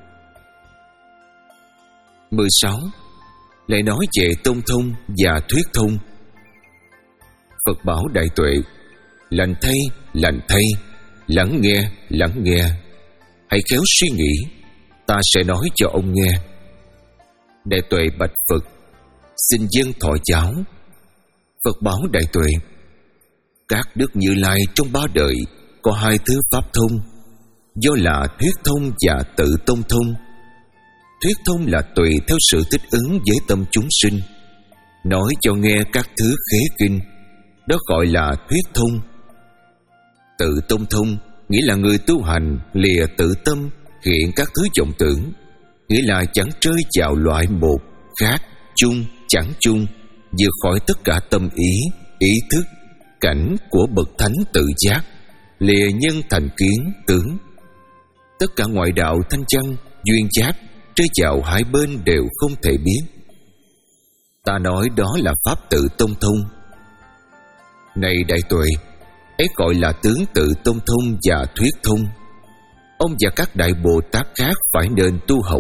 Mười sáu. Lại nói về Tôn Thông và Thuyết Thông. Phật bảo đại tuệ: lành thay, lành thay, lắng nghe, lắng nghe. Hãy khéo suy nghĩ, ta sẽ nói cho ông nghe. Đại tuệ bạch Phật: xin dân thọ giáo. Phật bảo đại tuệ: các đức Như Lai trong ba đời có hai thứ pháp thông, do là Thuyết Thông và Tự Tôn Thông. Thuyết thông là tùy theo sự thích ứng với tâm chúng sinh, nói cho nghe các thứ khế kinh, đó gọi là thuyết thông. Tự tôn thông nghĩa là người tu hành lìa tự tâm hiện các thứ vọng tưởng, nghĩa là chẳng rơi vào loại một, khác, chung, chẳng chung, vượt khỏi tất cả tâm ý, ý thức, cảnh của bậc thánh tự giác, lìa nhân thành kiến, tướng. Tất cả ngoại đạo thanh văn, duyên giác rơi vào hai bên đều không thể biết. Ta nói đó là pháp tự tôn thông. Này đại tuệ, ấy gọi là tướng tự tôn thông và thuyết thông. Ông và các đại Bồ Tát khác phải nên tu học.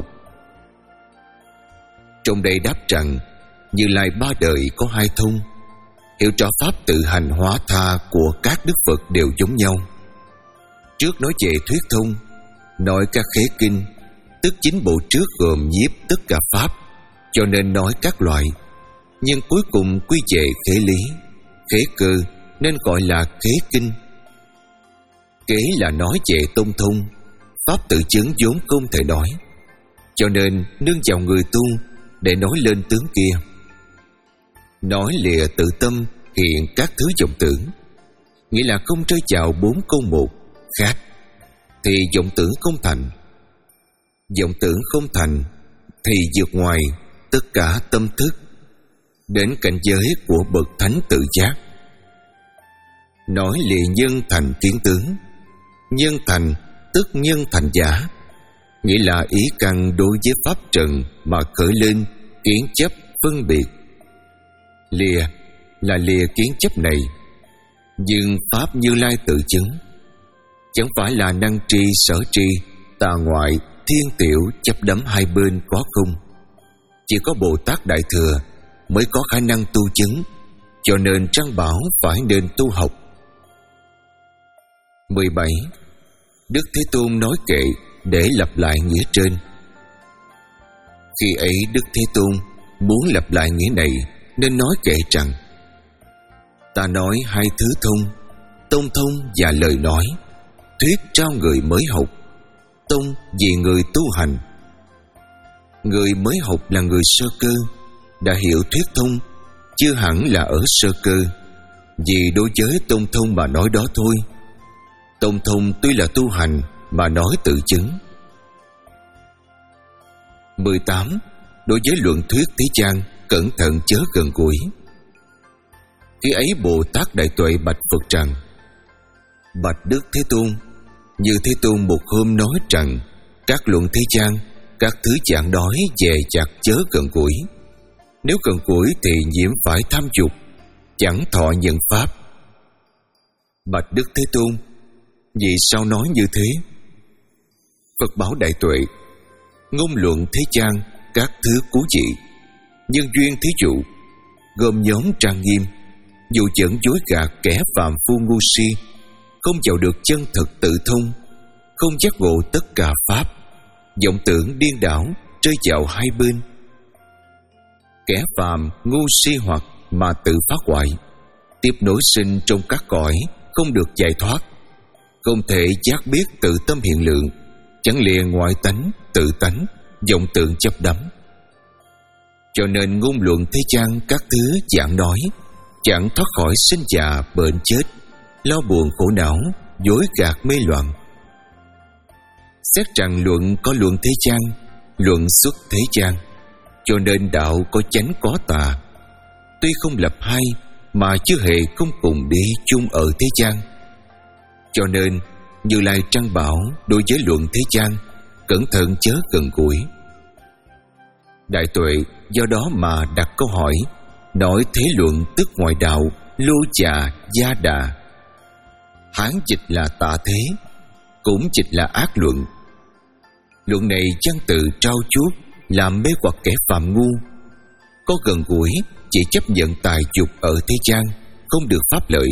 Trong đây đáp rằng Như Lai ba đời có hai thông, hiểu rõ pháp tự hành hóa tha của các đức Phật đều giống nhau. Trước nói về thuyết thông, nói các khế kinh, tức chính bộ trước gồm nhiếp tất cả pháp, cho nên nói các loại. Nhưng cuối cùng quy về khế lý, khế cơ, nên gọi là khế kinh. Kế là nói về tôn thông, pháp tự chứng vốn không thể nói, cho nên nương vào người tu để nói lên tướng kia. Nói lìa tự tâm hiện các thứ vọng tưởng, nghĩa là không rơi vào bốn câu một, khác, thì vọng tưởng không thành. Vọng tưởng không thành thì vượt ngoài tất cả tâm thức, đến cảnh giới của bậc thánh tự giác. Nói lìa nhân thành kiến tướng. Nhân thành tức nhân thành giả, nghĩa là ý căn đối với pháp trần mà khởi lên kiến chấp phân biệt. Lìa là lìa kiến chấp này, nhưng pháp Như Lai tự chứng, chẳng phải là năng tri sở tri, tà ngoại, thiên tiểu chấp đắm hai bên có không. Chỉ có Bồ Tát Đại Thừa mới có khả năng tu chứng, cho nên Trang bảo phải nên tu học. Mười bảy. Đức Thế Tôn nói kệ để lặp lại nghĩa trên. Khi ấy Đức Thế Tôn muốn lặp lại nghĩa này nên nói kệ rằng: ta nói hai thứ thông, tôn thông và lời nói, thuyết trao người mới học. Tông vì người tu hành. Người mới học là người sơ cơ, đã hiểu thuyết thông, chưa hẳn là ở sơ cơ, vì đối với tôn thông mà nói đó thôi. Tôn thông tuy là tu hành mà nói tự chứng. Mười tám. Đối với luận thuyết thế gian, cẩn thận chớ gần gũi. Khi ấy Bồ Tát Đại Tuệ bạch Phật rằng: bạch Đức Thế Tôn, Như Thế Tôn một hôm nói rằng các luận thế gian, các thứ chẳng đói về chặt chớ gần gũi. Nếu gần gũi thì nhiễm phải tham dục, chẳng thọ nhận pháp. Bạch Đức Thế Tôn, vì sao nói như thế? Phật bảo Đại Tuệ: ngôn luận thế gian, các thứ cú dị, nhân duyên thí dụ, gồm nhóm trang nghiêm, dù dẫn dối gạt kẻ phàm phu ngu si, không vào được chân thực tự thông, không giác ngộ tất cả pháp, vọng tưởng điên đảo rơi vào hai bên. Kẻ phàm ngu si hoặc mà tự phá hoại, tiếp nối sinh trong các cõi, không được giải thoát, không thể giác biết tự tâm hiện lượng, chẳng lìa ngoại tánh, tự tánh, vọng tưởng chấp đắm. Cho nên ngôn luận thế gian các thứ chẳng nói, chẳng thoát khỏi sinh già bệnh chết, lo buồn khổ não, dối gạt mê loạn. Xét rằng luận có luận thế gian, luận xuất thế gian, cho nên đạo có chánh có tà. Tuy không lập hai, mà chứ hề không cùng đi chung ở thế gian. Cho nên Như Lai Trang bảo đối với luận thế gian, cẩn thận chớ gần gũi. Đại Tuệ do đó mà đặt câu hỏi, nói thế luận tức ngoại đạo, lô trà gia đà. Hán dịch là tà thế, cũng dịch là ác luận, Luận này chăng tự trao chuốt, làm mê hoặc kẻ phàm ngu. Có gần gũi, chỉ chấp nhận tài dục ở thế gian, không được pháp lợi.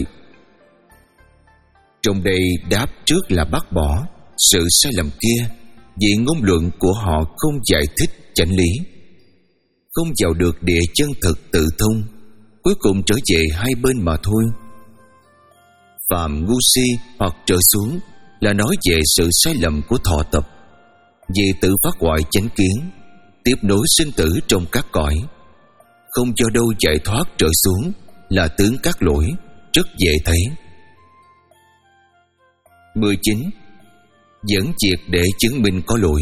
Trong đây đáp trước là bác bỏ sự sai lầm kia, vì ngôn luận của họ không giải thích chánh lý, không vào được địa chân thực tự thông, cuối cùng trở về hai bên mà thôi. Phạm ngu si hoặc trở xuống là nói về sự sai lầm của thọ tập, vì tự phát hoại chánh kiến, tiếp nối sinh tử trong các cõi, không cho đâu giải thoát trở xuống là tướng các lỗi, rất dễ thấy. mười chín. Dẫn triệt để chứng minh có lỗi.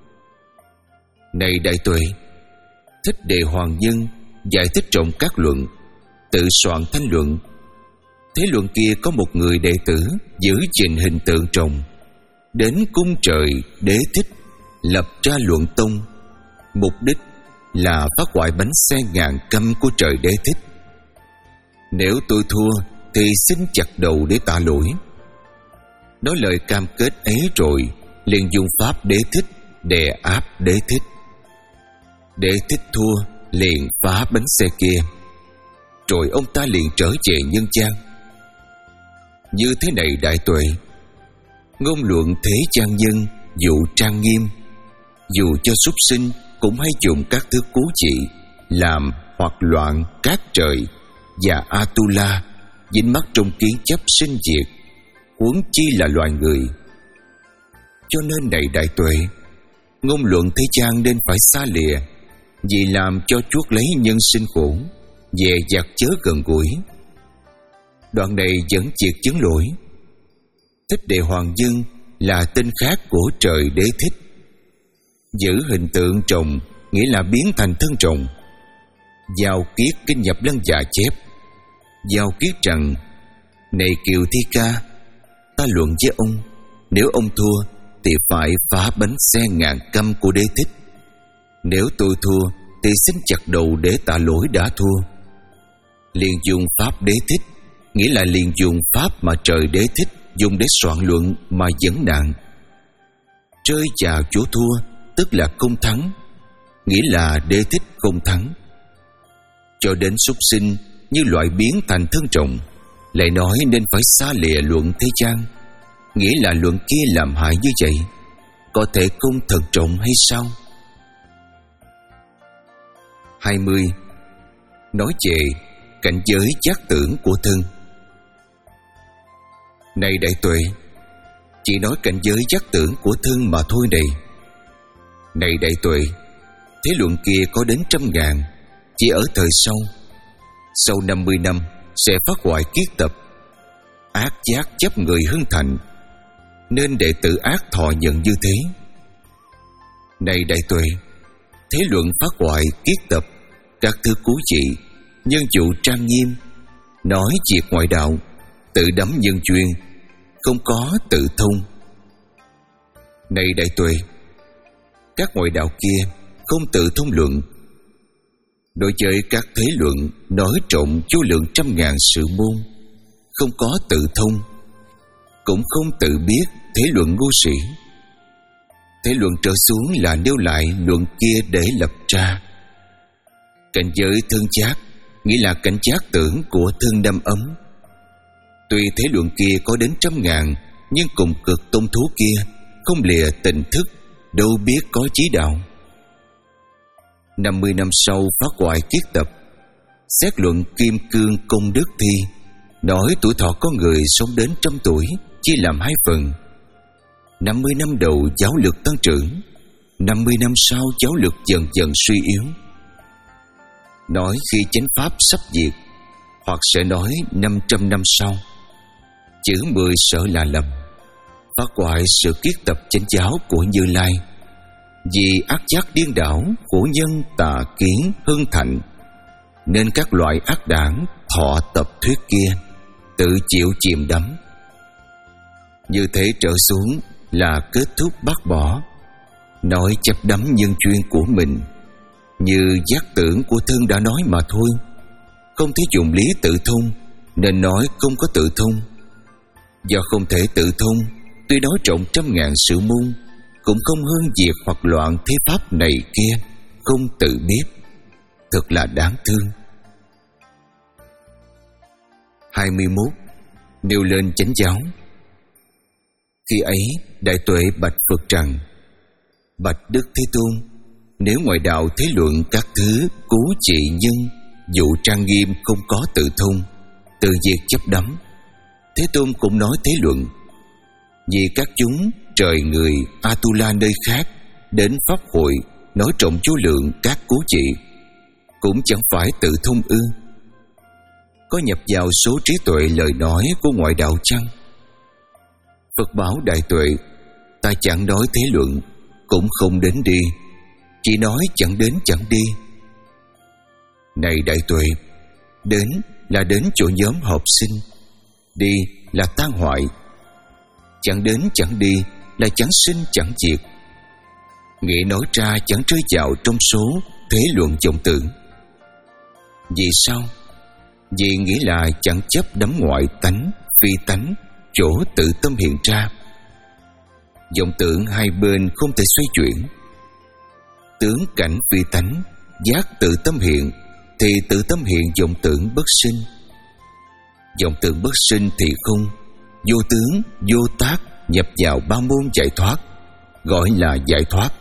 Này đại tuệ, Thích Đề Hoàng Nhân giải thích rộng các luận, tự soạn thanh luận. Thế luận kia có một người đệ tử giữ gìn hình tượng trồng, đến cung trời Đế Thích lập ra luận tông, mục đích là phát hoại bánh xe ngàn căm của trời Đế Thích. Nếu tôi thua thì xin chặt đầu để tạ lỗi. Nói lời cam kết ấy rồi liền dùng pháp Đế Thích đè áp Đế Thích. Đế Thích thua liền phá bánh xe kia, rồi ông ta liền trở về nhân gian. Như thế này đại tuệ, ngôn luận thế gian nhân dụ trang nghiêm, dù cho súc sinh cũng hay dùng các thứ cú trị làm hoặc loạn các trời và Atula, dính mắc trong kiến chấp sinh diệt, huống chi là loài người. Cho nên này đại tuệ, ngôn luận thế gian nên phải xa lìa, vì làm cho chuốc lấy nhân sinh khổ, dè dặt chớ gần gũi. Đoạn này vẫn triệt chứng lỗi. Thích Đề Hoàng Nhân là tên khác của trời Đế Thích. Giữ hình tượng trồng nghĩa là biến thành thân trồng. Giao Kiết kinh nhập lân dạ chép. Giao Kiết rằng: Này Kiều Thi Ca, ta luận với ông, nếu ông thua thì phải phá bánh xe ngàn căm của Đế Thích. Nếu tôi thua thì xin chặt đầu để tạ lỗi đã thua. Liền dùng pháp Đế Thích nghĩa là liền dùng pháp mà trời Đế Thích dùng để soạn luận mà dẫn nạn. Rơi vào chỗ thua tức là không thắng, nghĩa là Đế Thích không thắng. Cho đến súc sinh như loại biến thành thân trọng, lại nói nên phải xa lìa luận thế gian, nghĩa là luận kia làm hại như vậy, có thể không thật trọng hay sao? hai mươi. Nói về cảnh giới giác tưởng của thân. Này đại tuệ, chỉ nói cảnh giới giác tưởng của thân mà thôi này. Này đại tuệ, thế luận kia có đến trăm ngàn, chỉ ở thời sau. Sau năm mươi năm sẽ phát hoại kiết tập, ác giác chấp người hưng thành, nên đệ tử ác thọ nhận như thế. Này đại tuệ, thế luận phát hoại kiết tập, các thứ cú trị, nhân dụ trang nghiêm, nói việc ngoại đạo, tự đắm nhân duyên, không có tự thông. Này đại tuệ, các ngoại đạo kia không tự thông luận. Đối với các thế luận nói trộn vô lượng trăm ngàn sự môn, không có tự thông, cũng không tự biết thế luận ngu sĩ. Thế luận trở xuống là nêu lại luận kia để lập ra. Cảnh giới thân giác nghĩa là cảnh giác tưởng của thân đâm ấm. Tuy thế luận kia có đến trăm ngàn, nhưng cùng cực tôn thú kia không lìa tỉnh thức, đâu biết có chí đạo. Năm mươi năm sau phát hoại kiết tập, xét luận kim cương công đức thi, nói tuổi thọ có người sống đến trăm tuổi chia làm hai phần. Năm mươi năm đầu giáo lực tăng trưởng, năm mươi năm sau giáo lực dần dần suy yếu. Nói khi chánh pháp sắp diệt, hoặc sẽ nói năm trăm năm sau. Chữ mười sợ là lầm, phát hoại sự kiết tập chánh giáo của Như Lai. Vì ác giác điên đảo của nhân tà kiến hưng thạnh, nên các loại ác đảng thọ tập thuyết kia tự chịu chìm đắm. Như thế trở xuống là kết thúc bác bỏ, nói chấp đắm nhân duyên của mình, như giác tưởng của thân đã nói mà thôi. Không thể dùng lý tự thông, nên nói không có tự thông. Do không thể tự thông, tuy nói trộn trăm ngàn sự môn, cũng không hơn việc hoặc loạn thế pháp này kia, không tự biết. Thật là đáng thương. Hai mươi mốt. Nêu lên chánh giáo. Khi ấy Đại Tuệ bạch Phật rằng: Bạch Đức Thế Tôn, nếu ngoại đạo thế luận các thứ cứu trị nhân, dụ trang nghiêm không có tự thông, từ việc chấp đắm, Thế Tôn cũng nói thế luận. Vì các chúng trời người Atula nơi khác đến pháp hội nói trọng vô lượng các cứu trị, cũng chẳng phải tự thông ư? Có nhập vào số trí tuệ lời nói của ngoại đạo chăng? Phật bảo Đại Tuệ: Ta chẳng nói thế luận, cũng không đến đi, chỉ nói chẳng đến chẳng đi. Này Đại Tuệ, đến là đến chỗ nhóm học sinh, đi là tan hoại. Chẳng đến chẳng đi là chẳng sinh chẳng diệt. Nghĩa nói ra chẳng rơi vào trong số thế luận vọng tưởng. Vì sao? Vì nghĩa là chẳng chấp đắm ngoại tánh, phi tánh, chỗ tự tâm hiện ra. Vọng tưởng hai bên không thể xoay chuyển. Tướng cảnh phi tánh, giác tự tâm hiện, thì tự tâm hiện vọng tưởng bất sinh. Vọng tưởng bất sinh thì không, vô tướng, vô tác nhập vào ba môn giải thoát, gọi là giải thoát.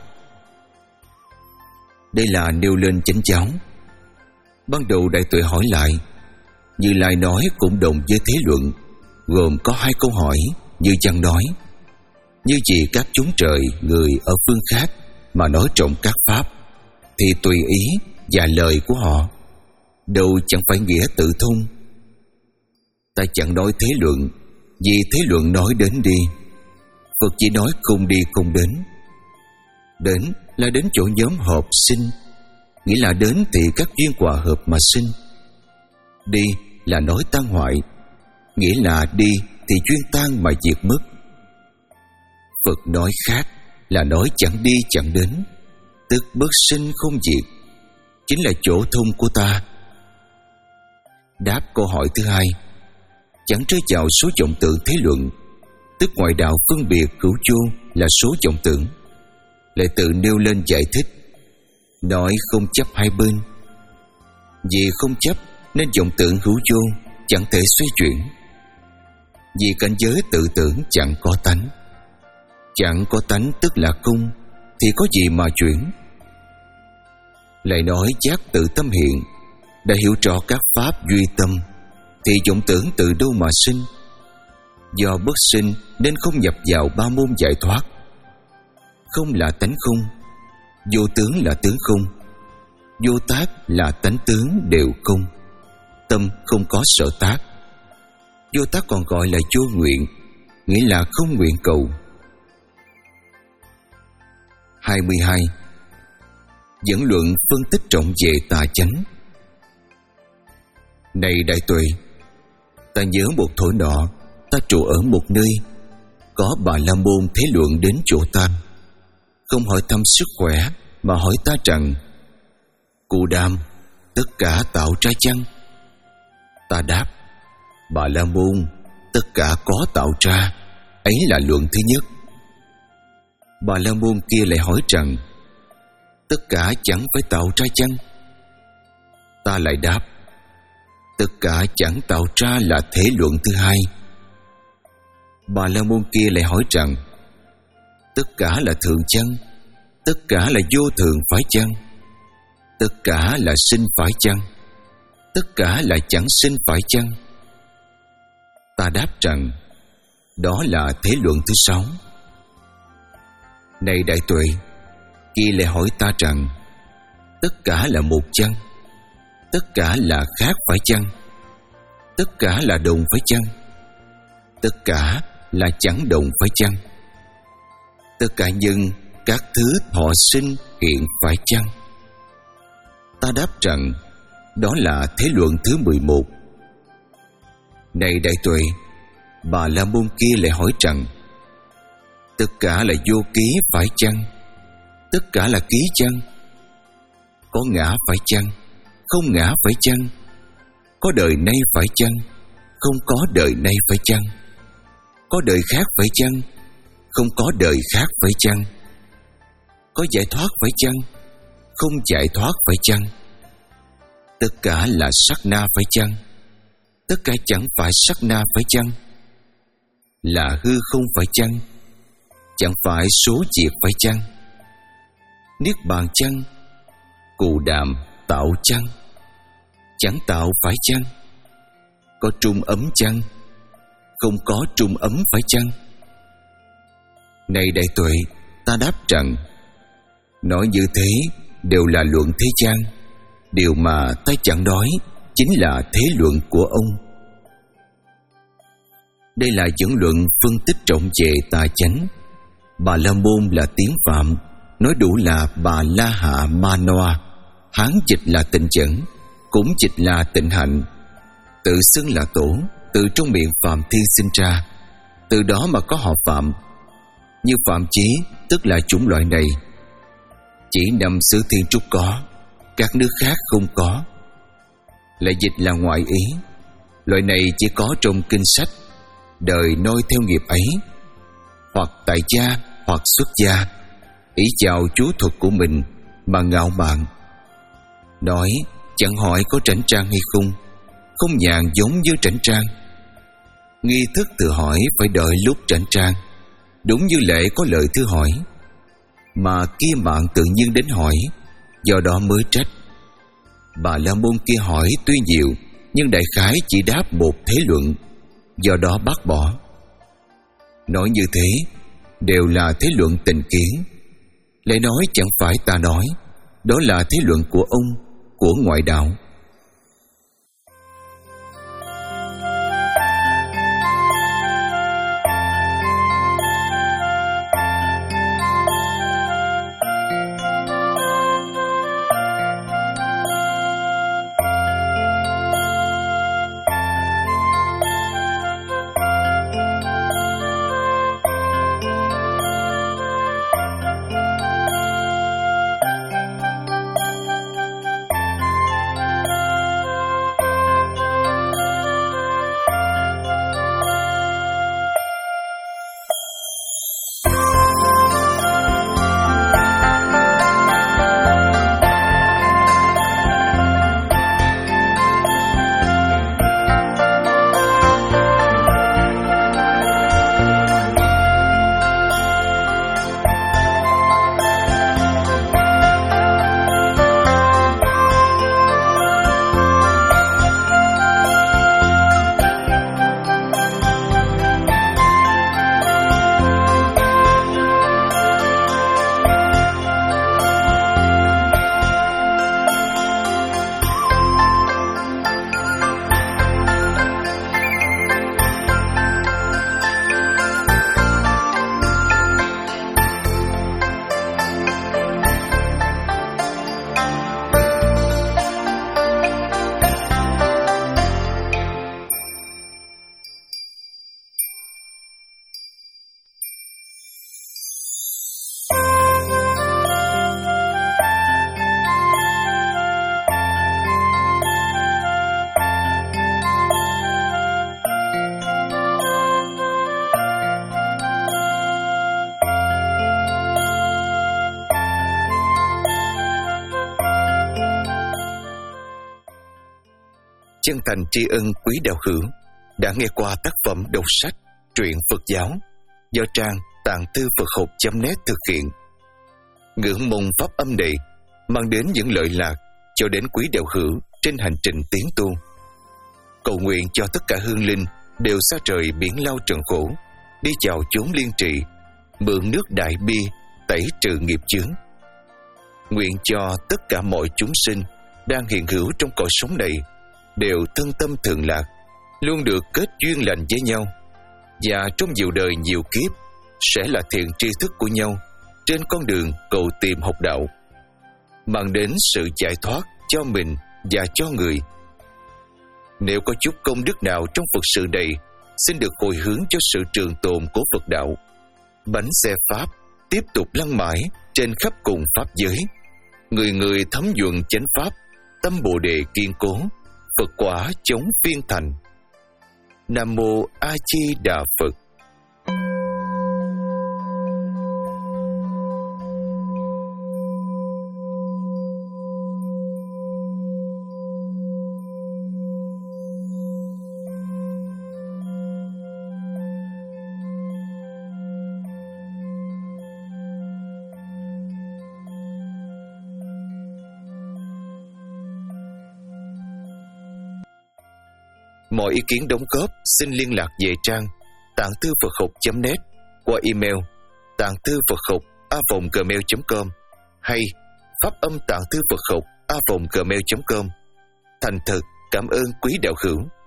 Đây là nêu lên chánh giáo. Ban đầu Đại Tuệ hỏi lại, Như Lai nói cũng đồng với thế luận, gồm có hai câu hỏi như chẳng nói. Như vì các chúng trời người ở phương khác mà nói trọng các pháp, thì tùy ý và lời của họ, đâu chẳng phải nghĩa tự thông. Ta chẳng nói thế luận, vì thế luận nói đến đi. Phật chỉ nói không đi không đến. Đến là đến chỗ nhóm hợp sinh, nghĩa là đến thì các duyên hòa hợp mà sinh. Đi là nói tan hoại, nghĩa là đi thì duyên tan mà diệt mất. Phật nói khác là nói chẳng đi chẳng đến, tức bất sinh không diệt, chính là chỗ thông của ta. Đáp câu hỏi thứ hai, chẳng rơi vào số vọng tưởng thế luận, tức ngoại đạo phân biệt cửu vô là số vọng tưởng, lại tự nêu lên giải thích, nói không chấp hai bên. Vì không chấp nên vọng tưởng hữu vô chẳng thể xoay chuyển. Vì cảnh giới tự tưởng chẳng có tánh, chẳng có tánh tức là không, thì có gì mà chuyển. Lại nói giác tự tâm hiện, đã hiểu rõ các pháp duy tâm, thì vọng tưởng từ đâu mà sinh? Do bất sinh nên không nhập vào ba môn giải thoát. Không là tánh không, vô tướng là tướng không, vô tác là tánh tướng đều không. Tâm không có sở tác. Vô tác còn gọi là vô nguyện, nghĩa là không nguyện cầu. Hai mươi hai. Dẫn luận phân tích trọng về tà chánh. Này Đại Tuệ, ta nhớ một thổi nọ, ta trụ ở một nơi, có Bà La Môn thế luận đến chỗ ta, không hỏi thăm sức khỏe mà hỏi ta rằng: Cụ Đàm, tất cả tạo ra chăng? Ta đáp: Bà La Môn, tất cả có tạo ra, ấy là luận thứ nhất. Bà La Môn kia lại hỏi rằng: Tất cả chẳng phải tạo ra chăng? Ta lại đáp: Tất cả chẳng tạo ra là thế luận thứ hai. Bà La Môn kia lại hỏi rằng: Tất cả là thượng chăng? Tất cả là vô thường phải chăng? Tất cả là sinh phải chăng? Tất cả là chẳng sinh phải chăng? Ta đáp rằng: Đó là thế luận thứ sáu. Này Đại Tuệ, kia lại hỏi ta rằng: Tất cả là một chăng? Tất cả là khác phải chăng? Tất cả là đồng phải chăng? Tất cả là chẳng đồng phải chăng? Tất cả nhân các thứ thọ sinh hiện phải chăng? Ta đáp rằng: Đó là thế luận thứ mười một. Này Đại Tuệ, Bà La Môn kia lại hỏi rằng: Tất cả là vô ký phải chăng? Tất cả là ký chăng? Có ngã phải chăng? Không ngã phải chăng? Có đời nay phải chăng? Không có đời nay phải chăng? Có đời khác phải chăng? Không có đời khác phải chăng? có giải thoát phải chăng? Không giải thoát phải chăng? Tất cả là sát na phải chăng? Tất cả chẳng phải sát na phải chăng? Là hư không phải chăng? Chẳng phải số diệt phải chăng? Niết bàn chăng? Cù đàm tạo chăng? Chẳng tạo phải chăng? Có trung ấm chăng? Không có trung ấm phải chăng? Này đại tuệ, ta đáp rằng nói như thế đều là luận thế gian. Điều mà ta chẳng nói chính là thế luận của ông. Đây là dẫn luận phân tích trọng về tà chánh. Bà La Môn là tiếng Phạm, nói đủ là Bà La Hạ Ma Noa. Hán dịch là tịnh chẩn, cũng dịch là tịnh hạnh. Tự xưng là tổ, từ trong miệng Phạm Thiên sinh ra, từ đó mà có họ Phạm. Như Phạm Chí tức là chủng loại này. Chỉ năm xứ Thiên Trúc có, các nước khác không có. Lại dịch là ngoại ý. Loại này chỉ có trong kinh sách. Đời noi theo nghiệp ấy, hoặc tại gia hoặc xuất gia, ý chào chú thuật của mình mà ngạo mạn. Nói chẳng hỏi có trảnh trang hay không, không nhàn giống như trảnh trang. Nghi thức tự hỏi phải đợi lúc trảnh trang, đúng như lễ có lời thưa hỏi. Mà kia mạng tự nhiên đến hỏi, do đó mới trách. Bà La Môn kia hỏi tuy nhiều, nhưng đại khái chỉ đáp một thế luận, do đó bác bỏ. Nói như thế đều là thế luận tịnh kiến. Lại nói chẳng phải ta nói, đó là thế luận của ông, của ngoại đạo. Chân thành tri ân quý đạo hữu đã nghe qua tác phẩm đọc sách truyện Phật giáo do trang tạng thư Phật học chấm net thực hiện. Ngưỡng mong pháp âm này mang đến những lợi lạc cho đến quý đạo hữu trên hành trình tiến tu. Cầu nguyện cho tất cả hương linh đều xa trời biển lao trần khổ, đi chào chốn liên trị, mượn nước đại bi tẩy trừ nghiệp chướng. Nguyện cho tất cả mọi chúng sinh đang hiện hữu trong cõi sống này đều thân tâm thường lạc, luôn được kết duyên lành với nhau, và trong nhiều đời nhiều kiếp sẽ là thiện tri thức của nhau trên con đường cầu tìm học đạo, mang đến sự giải thoát cho mình và cho người. Nếu có chút công đức nào trong Phật sự này, xin được hồi hướng cho sự trường tồn của Phật đạo. Bánh xe Pháp tiếp tục lăn mãi trên khắp cùng Pháp giới, người người thấm nhuận chánh Pháp, tâm Bồ Đề kiên cố, Phật quả chống phiên thành. Nam Mô A Di Đà Phật. Mọi ý kiến đóng góp xin liên lạc về trang tạng thư Phật học chấm net qua email tạng thư Phật học a vòng gmail chấm com hay pháp âm tạng thư Phật học a vòng gmail chấm com. Thành thật cảm ơn quý đạo hữu.